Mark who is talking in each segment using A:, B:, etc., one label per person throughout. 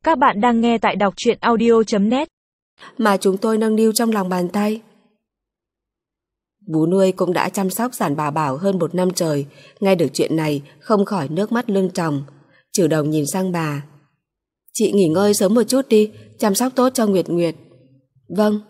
A: Các bạn đang nghe tại đọc truyện audio.net
B: mà chúng tôi nâng niu trong lòng bàn tay. Vú nuôi cũng đã chăm sóc Giản Bảo Bảo hơn 1 năm trời, nghe được chuyện này không khỏi nước mắt lưng tròng. Trừ Đồng nhìn sang bà. Chị nghỉ ngơi sớm một chút đi, chăm sóc tốt cho Nguyệt Nguyệt. Vâng.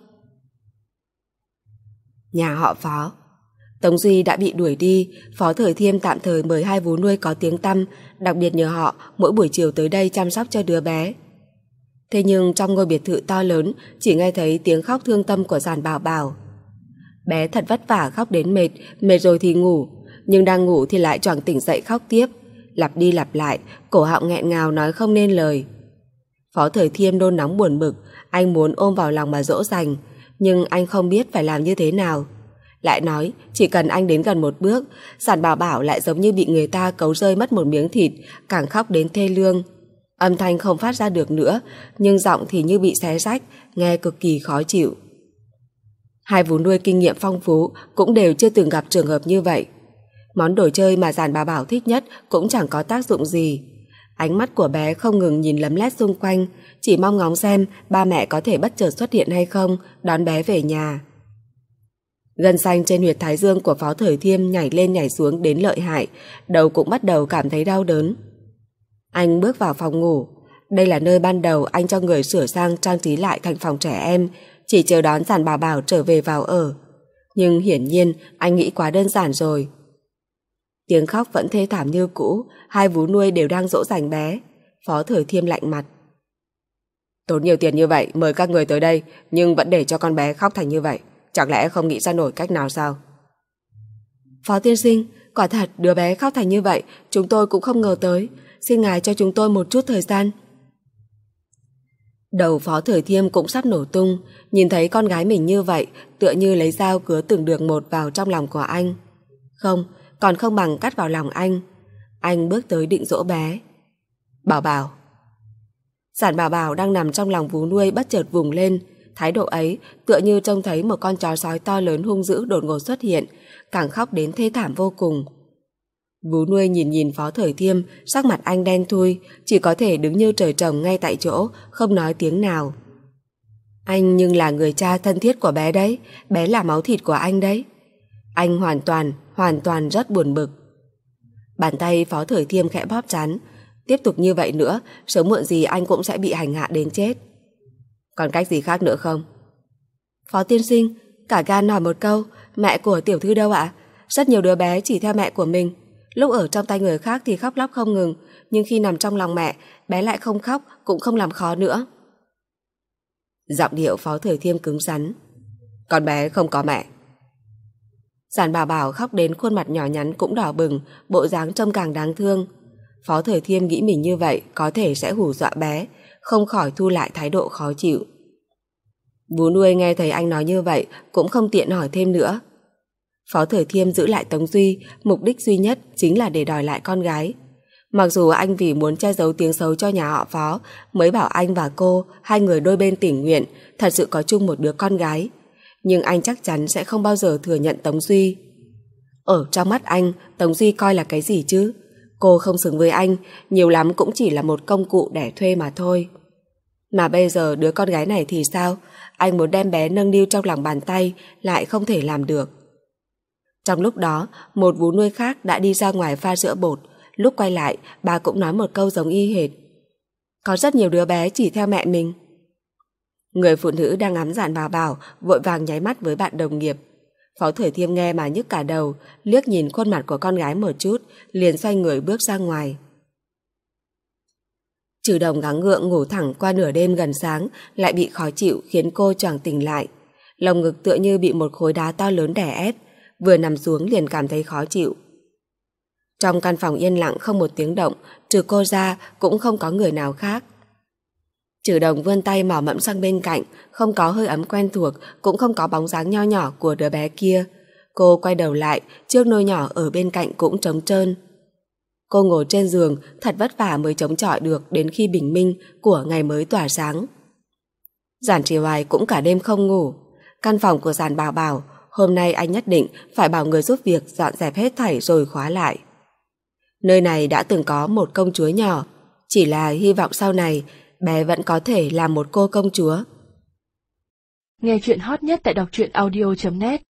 B: Nhà họ Phó. Tống Duy đã bị đuổi đi, Phó Thời Thiêm tạm thời mời 2 vú nuôi có tiếng tăm, đặc biệt nhờ họ mỗi buổi chiều tới đây chăm sóc cho đứa bé. Thế nhưng trong ngôi biệt thự to lớn chỉ nghe thấy tiếng khóc thương tâm của Giản Bảo Bảo. Bé thật vất vả khóc đến mệt rồi thì ngủ, nhưng đang ngủ thì lại choàng tỉnh dậy khóc tiếp, lặp đi lặp lại, cổ họng nghẹn ngào nói không nên lời. Phó Thời Thiêm nôn nóng buồn bực, anh muốn ôm vào lòng mà dỗ dành, nhưng anh không biết phải làm như thế nào. Lại nói chỉ cần anh đến gần một bước, Giản Bảo Bảo lại giống như bị người ta cấu rơi mất một miếng thịt, càng khóc đến thê lương. Âm thanh không phát ra được nữa, nhưng giọng thì như bị xé rách, nghe cực kỳ khó chịu. 2 vú nuôi kinh nghiệm phong phú cũng đều chưa từng gặp trường hợp như vậy. Món đồ chơi mà Giản Bảo Bảo thích nhất cũng chẳng có tác dụng gì. Ánh mắt của bé không ngừng nhìn lấm lét xung quanh, chỉ mong ngóng xem ba mẹ có thể bất chợt xuất hiện hay không, đón bé về nhà. Gân xanh trên huyệt thái dương của Phó Thời Thiêm nhảy lên nhảy xuống đến lợi hại, đầu cũng bắt đầu cảm thấy đau đớn. Anh bước vào phòng ngủ. Đây là nơi ban đầu anh cho người sửa sang trang trí lại thành phòng trẻ em, chỉ chờ đón Giản Bảo Bảo trở về vào ở. Nhưng hiển nhiên anh nghĩ quá đơn giản rồi. Tiếng khóc vẫn thê thảm như cũ, 2 vú nuôi đều đang dỗ dành bé. Phó Thời Thiêm lạnh mặt. Tốn nhiều tiền như vậy mời các người tới đây, nhưng vẫn để cho con bé khóc thành như vậy, chẳng lẽ không nghĩ ra nổi cách nào sao? Phó tiên sinh, quả thật đứa bé khóc thành như vậy chúng tôi cũng không ngờ tới, xin ngài cho chúng tôi một chút thời gian. Đầu Phó Thời Thiêm cũng sắp nổ tung, nhìn thấy con gái mình như vậy, tựa như lấy dao cứa từng đường một vào trong lòng của anh. Không, còn không bằng cắt vào lòng anh. Anh bước tới định dỗ bé. Bảo Bảo. Giản Bảo Bảo đang nằm trong lòng vú nuôi bất chợt vùng lên, thái độ ấy tựa như trông thấy một con chó sói to lớn hung dữ đột ngột xuất hiện, càng khóc đến thê thảm vô cùng. Vú nuôi nhìn Phó Thời Thiêm, sắc mặt anh đen thui, chỉ có thể đứng như trời trồng ngay tại chỗ, không nói tiếng nào. Anh nhưng là người cha thân thiết của bé đấy, bé là máu thịt của anh đấy. Anh hoàn toàn rất buồn bực. Bàn tay Phó Thời Thiêm khẽ bóp trán, tiếp tục như vậy nữa, sớm muộn gì anh cũng sẽ bị hành hạ đến chết. Còn cách gì khác nữa không? Phó tiên sinh, cả gan hỏi một câu, mẹ của tiểu thư đâu ạ? Rất nhiều đứa bé chỉ theo mẹ của mình, lúc ở trong tay người khác thì khóc lóc không ngừng, nhưng khi nằm trong lòng mẹ, bé lại không khóc, cũng không làm khó nữa. Giọng điệu Phó Thời Thiêm cứng rắn. Con bé không có mẹ. Giản Bảo Bảo khóc đến khuôn mặt nhỏ nhắn cũng đỏ bừng, bộ dáng trông càng đáng thương. Phó Thời Thiêm nghĩ mình như vậy có thể sẽ hù dọa bé, không khỏi thu lại thái độ khó chịu. Vú nuôi nghe thấy anh nói như vậy cũng không tiện hỏi thêm nữa. Phó Thời Thiêm giữ lại Tống Duy, mục đích duy nhất chính là để đòi lại con gái. Mặc dù anh vì muốn che giấu tiếng xấu cho nhà họ Phó mới bảo anh và cô, 2 người đôi bên tình nguyện, thật sự có chung một đứa con gái, nhưng anh chắc chắn sẽ không bao giờ thừa nhận Tống Duy. Ở trong mắt anh, Tống Duy coi là cái gì chứ? Cô không xứng với anh, nhiều lắm cũng chỉ là một công cụ để thuê mà thôi. Mà bây giờ đứa con gái này thì sao? Anh muốn đem bé nâng niu trong lòng bàn tay, lại không thể làm được. Trong lúc đó, một vú nuôi khác đã đi ra ngoài pha sữa bột, lúc quay lại, bà cũng nói một câu giống y hệt. Có rất nhiều đứa bé chỉ theo mẹ mình. Người phụ nữ đang ngắm Giản Bảo Bảo vội vàng nháy mắt với bạn đồng nghiệp. Phó Thời Thiêm nghe mà nhức cả đầu, liếc nhìn khuôn mặt của con gái một chút, liền xoay người bước ra ngoài. Trừ Đồng gắng gượng ngủ thẳng qua nửa đêm gần sáng, lại bị khó chịu khiến cô choàng tỉnh lại. Lồng ngực tựa như bị một khối đá to lớn đè ép, vừa nằm xuống liền cảm thấy khó chịu. Trong căn phòng yên lặng không một tiếng động, trừ cô ra cũng không có người nào khác. Trừ Đồng vươn tay mò mẫm sang bên cạnh, không có hơi ấm quen thuộc, cũng không có bóng dáng nho nhỏ của đứa bé kia. Cô quay đầu lại, chiếc nôi nhỏ ở bên cạnh cũng trống trơn. Cô ngồi trên giường, thật vất vả mới chống chọi được đến khi bình minh của ngày mới tỏa sáng. Giản Trì Hoài cũng cả đêm không ngủ. Căn phòng của Giản Bảo Bảo, hôm nay anh nhất định phải bảo người giúp việc dọn dẹp hết thảy rồi khóa lại. Nơi này đã từng có một công chúa nhỏ, chỉ là hy vọng sau này bé vẫn có thể là một cô công chúa.
A: Nghe chuyện hot nhất tại đọc truyện audio.net